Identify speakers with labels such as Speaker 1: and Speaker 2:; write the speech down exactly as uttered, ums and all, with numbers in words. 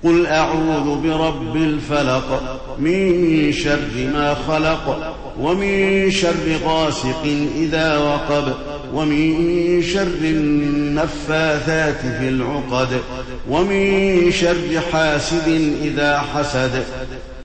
Speaker 1: قل أعوذ برب الفلق من شر ما خلق ومن شر غاسق إذا وقب ومن شر النفاثات في العقد ومن شر حاسد إذا حسد